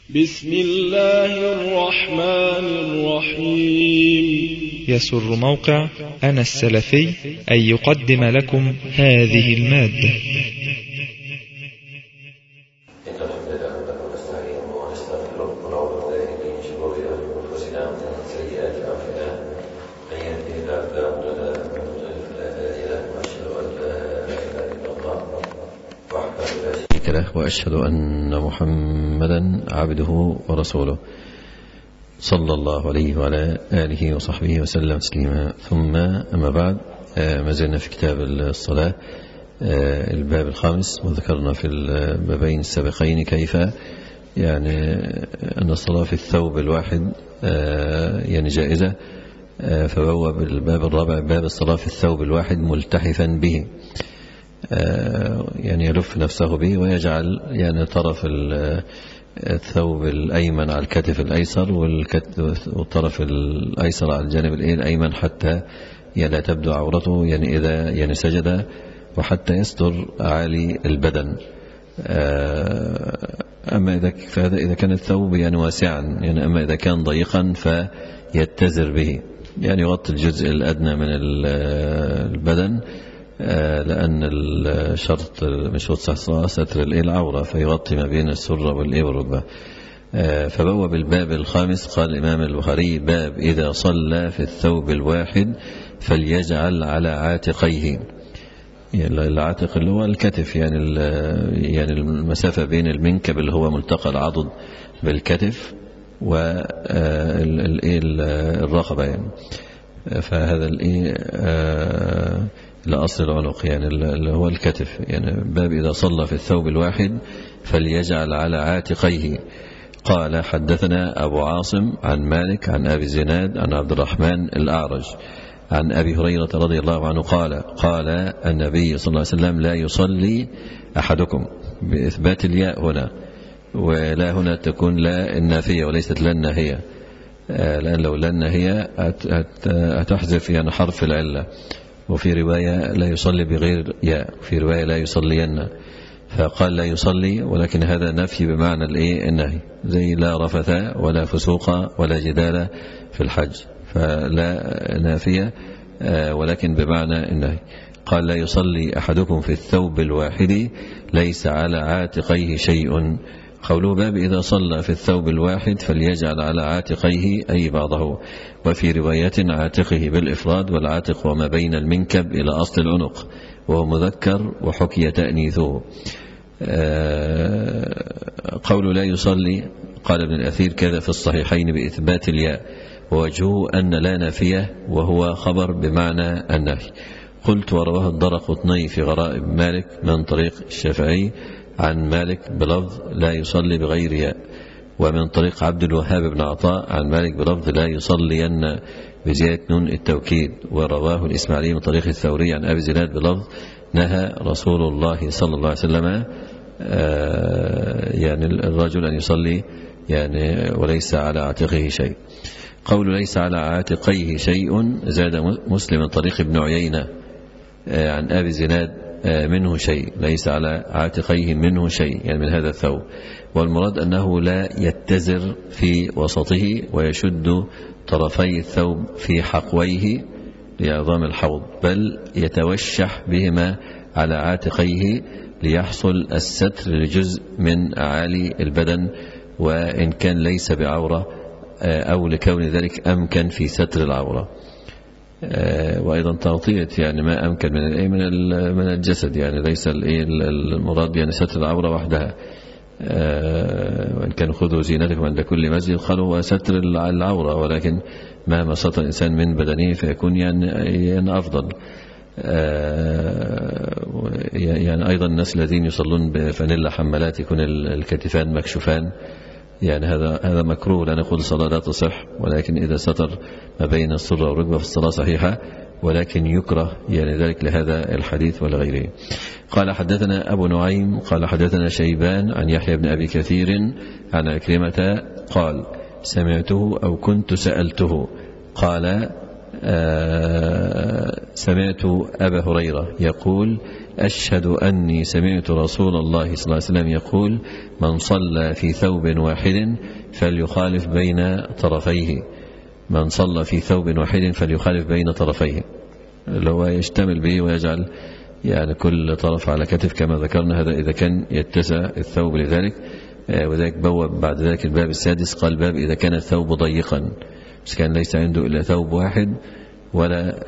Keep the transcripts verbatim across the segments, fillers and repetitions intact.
بسم الله الرحمن الرحيم. يسر موقع أنا السلفي أن يقدم لكم هذه المادة. إن الحمد لله نحمده ونستعينه ونستغفره ونعوذ بالله من شرور أنفسنا ومن سيئات أعمالنا، من يهده الله فلا مضل له ومن يضلل فلا هادي له، وأشهد أن لا إله إلا الله وحده لا شريك له، وأشهد أن محمدا عبده ورسوله صلى الله عليه وعلى آله وصحبه وسلم تسليما. ثم أما بعد، ما زلنا في كتاب الصلاة الباب الخامس، وذكرنا في البابين السابقين كيف يعني أن الصلاة في الثوب الواحد يعني جائزة، فبوب الباب الرابع باب الصلاة في الثوب الواحد ملتحفا به، يعني يلف نفسه به ويجعل يعني طرف الثوب الأيمن على الكتف الأيسر والطرف الأيسر على الجانب الأيمن، حتى لا تبدو عورته يعني إذا يعني سجد، وحتى يستر عالي البدن. أما إذا فهذا إذا كان الثوب يعني واسعا، يعني أما إذا كان ضيقا فيتزر به، يعني يغطي الجزء الأدنى من البدن، لأن الشرط من شروط صحة ستر العورة، فيغطي ما بين السرة والركبة. فبوب الباب الخامس قال الإمام البخاري: باب إذا صلى في الثوب الواحد فليجعل على عاتقيه، يعني العاتق اللي هو الكتف، يعني يعني المسافة بين المنكب اللي هو ملتقى العضد بالكتف والرقبة، يعني فهذا الايه لأصل العنق، يعني اللي هو الكتف. يعني باب إذا صلى في الثوب الواحد فليجعل على عاتقيه. قال: حدثنا أبو عاصم عن مالك عن أبي زناد عن عبد الرحمن الأعرج عن أبي هريرة رضي الله عنه قال: قال النبي صلى الله عليه وسلم: لا يصلي أحدكم، بإثبات الياء هنا، ولا هنا تكون لا النافية وليست لا الناهية، لأن لو لا الناهية هتحذف يعني حرف العلة. وفي رواية لا يصلي بغير ياء، في رواية لا يصلين، فقال لا يصلي، ولكن هذا نفي بمعنى الايه النهي، زي لا رفث ولا فسوق ولا جدال في الحج، فلا نافية ولكن بمعنى النهي. قال: لا يصلي أحدكم في الثوب الواحد ليس على عاتقيه شيء. قوله باب إذا صلى في الثوب الواحد فليجعل على عاتقيه أي بعضه، وفي رواية عاتقه بالإفراد، والعاتق وما بين المنكب إلى أصل العنق، وهو مذكر وحكي تأنيثه. قوله لا يصلي قال ابن الأثير كذا في الصحيحين بإثبات الياء، ووجهه أن لا نافية، وهو خبر بمعنى النهي. قلت: ورواه الدرقطني في غرائب مالك من طريق الشافعي عن مالك بلفظ لا يصلي بغير ياء، ومن طريق عبد الوهاب بن عطاء عن مالك بلفظ لا يصلين بزيادة نون التوكيد. ورواه الإسماعيلي من طريق الثوري عن أبي زناد بلفظ نهى رسول الله صلى الله عليه وسلم يعني الرجل أن يصلي يعني وليس على عاتقه شيء. قول ليس على عاتقيه شيء زاد مسلم من طريق ابن عيينة عن أبي زناد منه شيء، ليس على عاتقيه منه شيء، يعني من هذا الثوب. والمراد أنه لا يتزر في وسطه ويشد طرفي الثوب في حقويه لعظام الحوض، بل يتوشح بهما على عاتقيه ليحصل الستر لجزء من أعالي البدن، وإن كان ليس بعورة، أو لكون ذلك أمكن في ستر العورة، وأيضا تغطية يعني ما أمكن من من الجسد، يعني ليس المراد يعني ستر العورة وحدها. وإن كان خذوا زينتكم عند كل مسجد، قالوا ستر العورة، ولكن مهما ستر الإنسان من بدنه فيكون يعني, يعني أفضل. يعني أيضا الناس الذين يصلون بفانيلا حمالات يكون الكتفان مكشوفان، يعني هذا هذا مكروه، لا نقول الصلاة لا تصح، ولكن إذا ستر ما بين السرة والركبة فالصلاة صحيحة، ولكن يكره يعني ذلك لهذا الحديث ولغيره. قال: حدثنا أبو نعيم قال حدثنا شيبان عن يحيى بن أبي كثير عن عكرمة قال: سمعته أو كنت سألته. قال: سمعت أبا هريرة يقول أشهد أني سمعت رسول الله صلى الله عليه وسلم يقول من صلى في ثوب واحد فليخالف بين طرفيه من صلى في ثوب واحد فليخالف بين طرفيه، اللي هو يشتمل به ويجعل يعني كل طرف على كتف كما ذكرنا. هذا إذا كان يتسع الثوب لذلك. وذلك بوب بعد ذلك الباب السادس قال باب إذا كان الثوب ضيقا، بس كان ليس عنده إلا ثوب واحد ولا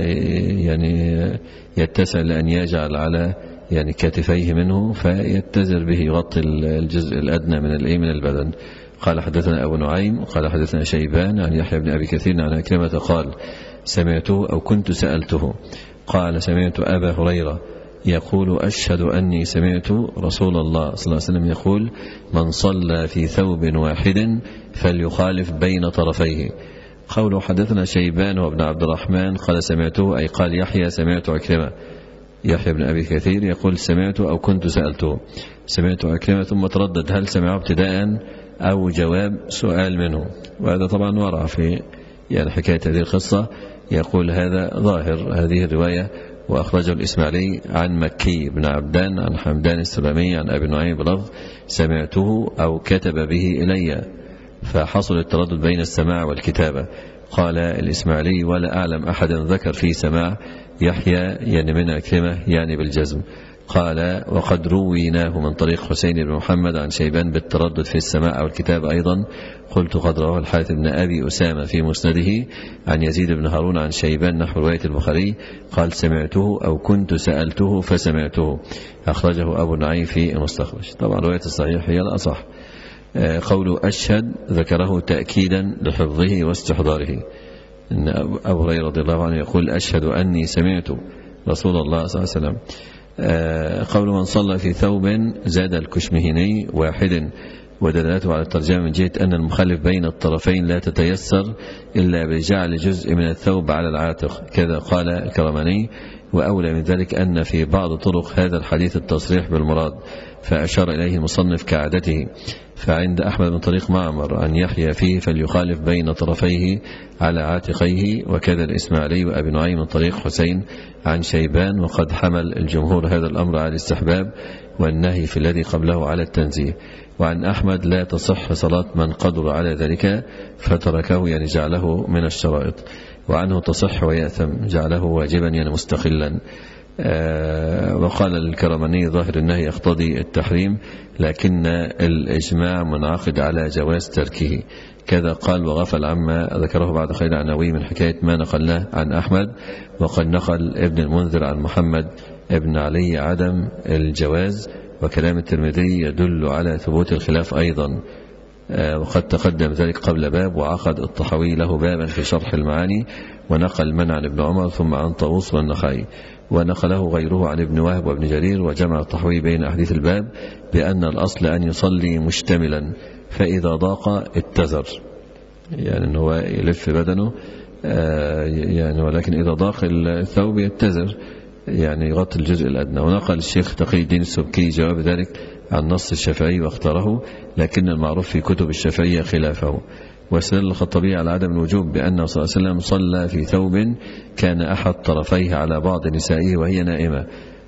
يعني يتسع لأن يجعل على يعني كتفيه منه فيتزر به يغطي الجزء الأدنى من الإيه من البدن. قال حدثنا أبو نعيم قال حدثنا شيبان عن يحيى بن أبي كثير عن أكرمة قال سمعته أو كنت سألته قال سمعت أبا هريرة يقول أشهد أني سمعت رسول الله صلى الله عليه وسلم يقول من صلى في ثوب واحد فليخالف بين طرفيه. قوله حدثنا شيبان وابن عبد الرحمن قال سمعته أي قال يحيى سمعت أكرمة، يحيى بن أبي كثير يقول سمعت أو كنت سألته، سمعت أكرمة ثم تردد هل سمعه ابتداء أو جواب سؤال منه، وهذا طبعا ورع في يعني حكاية هذه القصة. يقول هذا ظاهر هذه الرواية وأخرجه الإسماعيلي عن مكي بن عبدان عن حمدان السلمي عن أبي نعيم بلفظ سمعته أو كتب به إلي، فحصل التردد بين السماع والكتابة. قال الإسماعيلي ولا أعلم أحدا ذكر في سماع يحيى يعني من أكرمة يعني بالجزم. قال وقد رويناه من طريق حسين بن محمد عن شيبان بالتردد في السماع أو الكتاب أيضا. قلت قد رواه الحارث بن أبي أسامة في مسنده عن يزيد بن هارون عن شيبان نحو رواية البخاري قال سمعته أو كنت سألته فسمعته، أخرجه أبو نعيم في المستخرج. طبعا رواية الصحيح هي الأصح. قوله أشهد ذكره تأكيدا لحفظه واستحضاره، إن أبو هريرة رضي الله عنه يقول أشهد أني سمعت رسول الله صلى الله عليه وسلم. قول من صلى في ثوب زاد الكشمهني واحد ودلالته على الترجمة من جهة أن المخالف بين الطرفين لا تتيسر إلا بجعل جزء من الثوب على العاتق، كذا قال الكرماني. وأولى من ذلك أن في بعض طرق هذا الحديث التصريح بالمراد فأشار إليه المصنف كعادته. فعند أحمد من طريق معمر عن يحيى فيه فليخالف بين طرفيه على عاتقيه، وكذا الإسماعيلي وأبي نعيم من طريق حسين عن شيبان. وقد حمل الجمهور هذا الأمر على الاستحباب والنهي في الذي قبله على التنزيه. وعن أحمد لا تصح صلاة من قدر على ذلك فتركه يعني جعله من الشرائط، وعنه تصح ويأثم جعله واجبا يعني مستقلا. آه وقال الكرماني ظاهر النهي يقتضي التحريم لكن الإجماع منعقد على جواز تركه، كذا قال وغفل عما ذكره بعد خير عناوي من حكاية ما نقلناه عن أحمد. وقد نقل ابن المنذر عن محمد ابن علي عدم الجواز، وكلام الترمذي يدل على ثبوت الخلاف أيضا. وقد تقدم ذلك قبل باب، وعقد الطحاوي له بابا في شرح المعاني ونقل من عن ابن عمر ثم عن طاووس والنخعي، ونقله غيره عن ابن وهب وابن جرير. وجمع الطحاوي بين أحاديث الباب بأن الأصل أن يصلي مشتملا فإذا ضاق اتزر، يعني أنه هو يلف بدنه يعني، ولكن إذا ضاق الثوب يتزر يعني يغطي الجزء الأدنى. ونقل الشيخ تقي الدين السبكي جواب ذلك عن نص الشافعي واختاره، لكن المعروف في كتب الشافعية خلافه. واستدل الخطابي على عدم الوجوب بأنه صلى الله عليه وسلم صلى في ثوب كان أحد طرفيه على بعض نسائه وهي نائمة.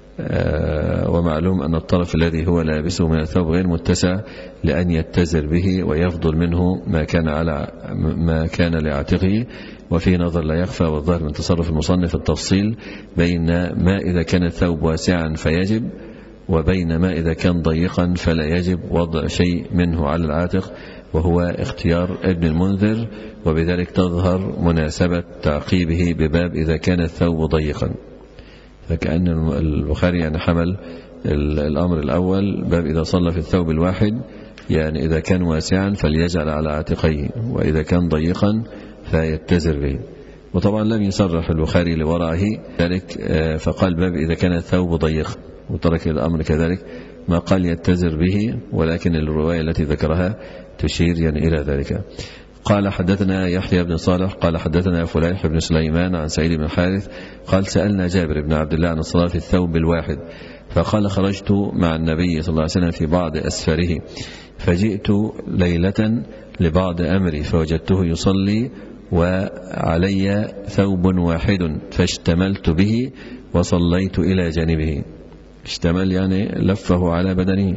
آه ومعلوم أن الطرف الذي هو لابسه من الثوب غير متسع لأن يتزر به ويفضل منه ما كان على ما كان لعاتقه. وفي نظر لا يخفى والظاهر من تصرف المصنف التفصيل بين ما إذا كان الثوب واسعا فيجب وبين ما إذا كان ضيقا فلا يجب وضع شيء منه على العاتق، وهو اختيار ابن المنذر، وبذلك تظهر مناسبة تعقيبه بباب إذا كان الثوب ضيقا. فكأن البخاري يعني حمل الأمر الأول باب إذا صلى في الثوب الواحد، يعني إذا كان واسعا فليجعل على عاتقيه، وإذا كان ضيقا فيتزر به. وطبعا لم يصرح البخاري لورعه ذلك، فقال باب إذا كان الثوب ضيق، وترك الأمر كذلك ما قال يتزر به، ولكن الرواية التي ذكرها تشير يعني إلى ذلك. قال حدثنا يحيى بن صالح قال حدثنا فليح بن سليمان عن سعيد بن الحارث قال سألنا جابر بن عبد الله عن الصلاة في الثوب الواحد، فقال خرجت مع النبي صلى الله عليه وسلم في بعض أسفاره، فجئت ليلة لبعض أمري فوجدته يصلي وعلي ثوب واحد فاشتملت به وصليت إلى جانبه. اشتمل يعني لفه على بدنه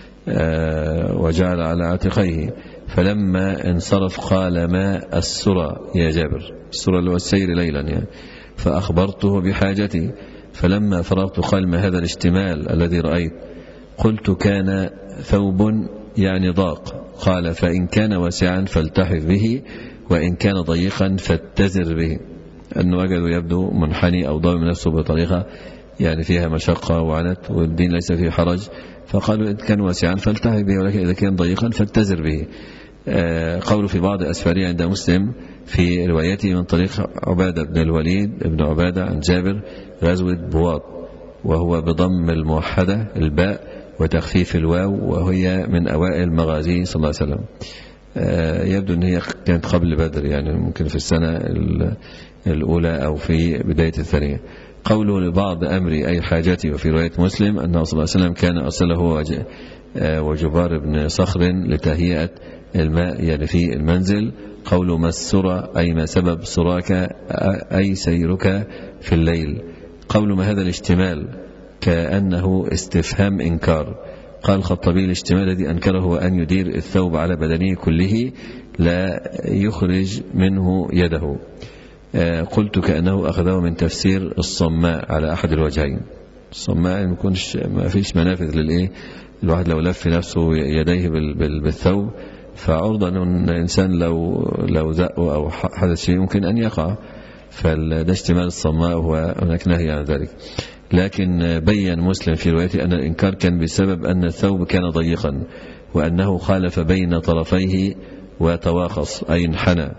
وجعل على عاتقيه. فلما انصرف قال: ما السرى يا جابر؟ السرى اللي هو السير ليلا يعني. فأخبرته بحاجتي. فلما فرغت قال: ما هذا الاشتمال الذي رأيت؟ قلت: كان ثوب يعني ضاق. قال: فإن كان واسعا فالتحف به، وإن كان ضيقا فاتزر به. أنه وجده يبدو منحني أو ضامن نفسه بطريقة يعني فيها مشقة وعنت، والدين ليس فيه حرج، فقالوا: إن كان واسعا فالتحف به، ولكن إذا كان ضيقا فاتزر به. قوله في بعض أسفاره عند مسلم في روايته من طريق عبادة بن الوليد بن عبادة عن جابر: غزوة بواط، وهو بضم الموحدة الباء وتخفيف الواو، وهي من أوائل مغازيه صلى الله عليه وسلم. يبدو أن هي كانت قبل بدر، يعني ممكن في السنة الأولى أو في بداية الثانية. قوله لبعض أمري أي حاجتي، وفي رواية مسلم أنه صلى الله عليه وسلم كان أرسله وجبار بن صخر لتهيئة الماء يعني في المنزل. قوله ما السرى أي ما سبب سراك أي سيرك في الليل. قوله ما هذا الاشتمال كأنه استفهام إنكار. قال الخطابي: الاشتمال الذي أنكره هو أن يدير الثوب على بدنه كله لا يخرج منه يده. قلت: كأنه أخذه من تفسير الصماء على أحد الوجهين. الصماء ما يكونش ما فيش منافذ للإيه، الواحد لو لف نفسه يديه بالثوب فعرضا أن الإنسان لو لو زقه أو حدث شيء يمكن أن يقع، فده اشتمال الصماء، وهناك نهي عن ذلك. لكن بين مسلم في روايته أن الإنكار كان بسبب أن الثوب كان ضيقا، وأنه خالف بين طرفيه وتواقص أي انحنى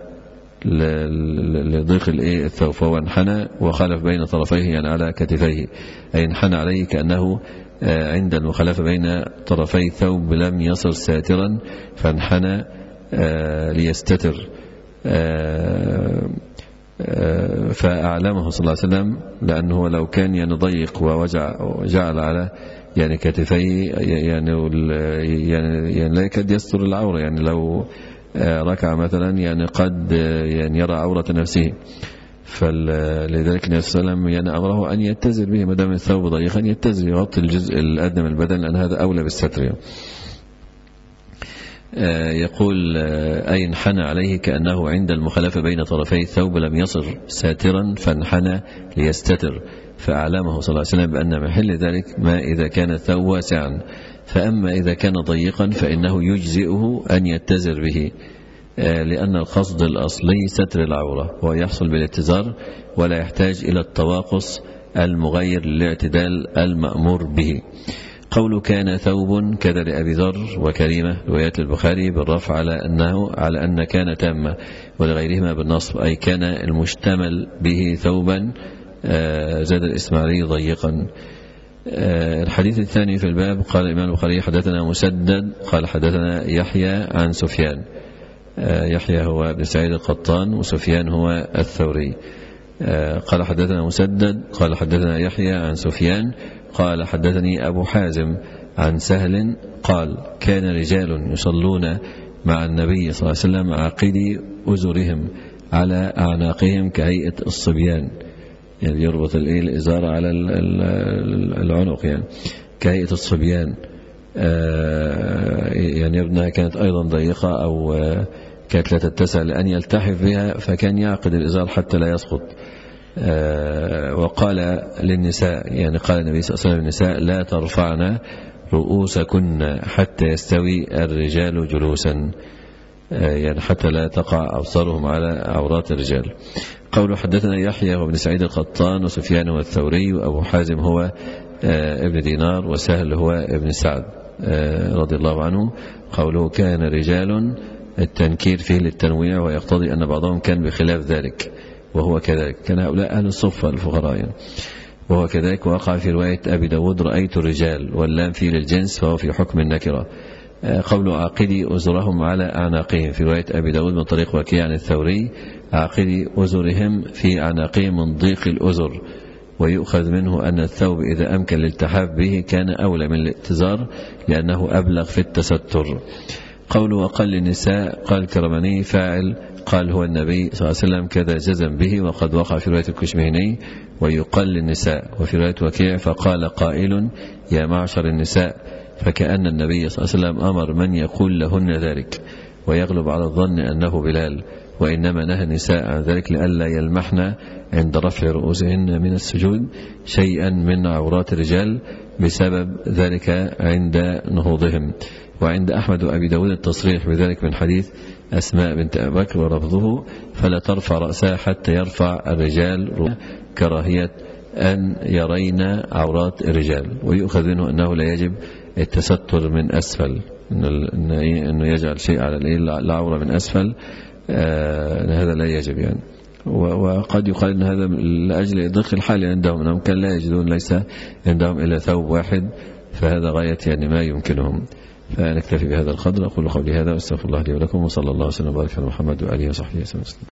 لضيق الثوب، فهو انحنى وخالف بين طرفيه يعني على كتفيه، أي انحنى عليه كأنه عند المخالفة بين طرفي الثوب لم يصر ساترا فانحنى ليستتر. فأعلمه صلى الله عليه وسلم، لأنه لو كان يعني ضيق وجعل على يعني كتفيه يعني يعني, يعني لا يكاد يستر العورة، يعني لو ركع مثلا يعني قد يعني يرى عورة نفسه. فلذلك النبي صلى الله عليه وسلم يعني أمره أن يتزر به، ما دام الثوب ضيقا يتزر يغطي الجزء الأدنى من البدن، لأن هذا أولى بالستر. يقول: أي انحنى عليه كأنه عند المخالفة بين طرفي الثوب لم يصر ساترا فانحنى ليستتر. فأعلمه صلى الله عليه وسلم بأن محل ذلك ما إذا كان الثوب واسعا، فأما إذا كان ضيقا فإنه يجزئه أن يتزر به، لأن القصد الأصلي ستر العورة ويحصل بالاتزار، ولا يحتاج إلى التواقص المغير للاعتدال المأمور به. قول كان ثوب كذا لأبي ذر وكريمة روايات البخاري بالرفع على أنه على أن كان تامة، ولغيرهما بالنصب أي كان المشتمل به ثوبا، زاد الإسماعيلي ضيقا. الحديث الثاني في الباب قال الإمام البخاري: حدثنا مسدد قال حدثنا يحيى عن سفيان. يحيى هو ابن سعيد القطان، وسفيان هو الثوري. قال حدثنا مسدد قال حدثنا يحيى عن سفيان قال حدثني أبو حازم عن سهل قال: كان رجال يصلون مع النبي صلى الله عليه وسلم عاقدي أزرهم على أعناقهم كهيئة الصبيان، يعني يربط الإزار على العنق يعني كهيئة الصبيان. يعني ابنها كانت أيضا ضيقة أو كانت لا تتسع لأن يلتحف بها، فكان يعقد الإزار حتى لا يسقط. وقال للنساء، يعني قال النبي صلى الله عليه وسلم للنساء: لا ترفعن رؤوسكن حتى يستوي الرجال جلوسا، يعني حتى لا تقع أبصارهم على عورات الرجال. قوله حدثنا يحيى وابن سعيد القطان وسفيان هو الثوري وأبو حازم هو ابن دينار وسهل هو ابن سعد رضي الله عنه. قوله كان رجال التنكير فيه للتنويع، ويقتضي أن بعضهم كان بخلاف ذلك، وهو كذلك. كان هؤلاء أهل الصفة الفقراء يعني. وهو كذلك وقع في رواية أبي داود: رأيت الرجال، واللام فيه للجنس فهو في حكم النكرة. قول عاقدي أزرهم على أعناقهم في رواية أبي داود من طريق وكيع عن الثوري: عاقدي أزرهم في أعناقهم من ضيق الأزر، ويؤخذ منه أن الثوب إذا أمكن الالتحاف به كان أولى من الاتزار لأنه أبلغ في التستر. قول وقل النساء قال الكرماني: فاعل قال هو النبي صلى الله عليه وسلم كذا جزم به، وقد وقع في رواية الكشمهني ويقل للنساء، وفي رواية وكيع فقال قائل يا معشر النساء، فكأن النبي صلى الله عليه وسلم أمر من يقول لهن ذلك، ويغلب على الظن أنه بلال، وإنما نهى النساء عن ذلك لئلا يلمحن عند رفع رؤوسهن من السجود شيئا من عورات الرجال بسبب ذلك عند نهوضهم. وعند أحمد وأبي داود التصريح بذلك من حديث أسماء بنت أبي بكر ولفظه فلا ترفع رأسها حتى يرفع الرجال، كراهية أن يرين عورات الرجال. ويؤخذ منه أنه لا يجب التستر من أسفل، أنه يجعل شيء على العورة من أسفل، آه هذا لا يجب يعني. وقد يقال أن هذا لأجل ضيق الحال عندهم، أنهم كان لا يجدون ليس عندهم إلا ثوب واحد، فهذا غاية يعني ما يمكنهم. فنكتفي بهذا القدر. أقول قولي هذا واستغفر الله لي ولكم، وصلى الله وسلم وبارك على محمد وآله وصحبه وسلم.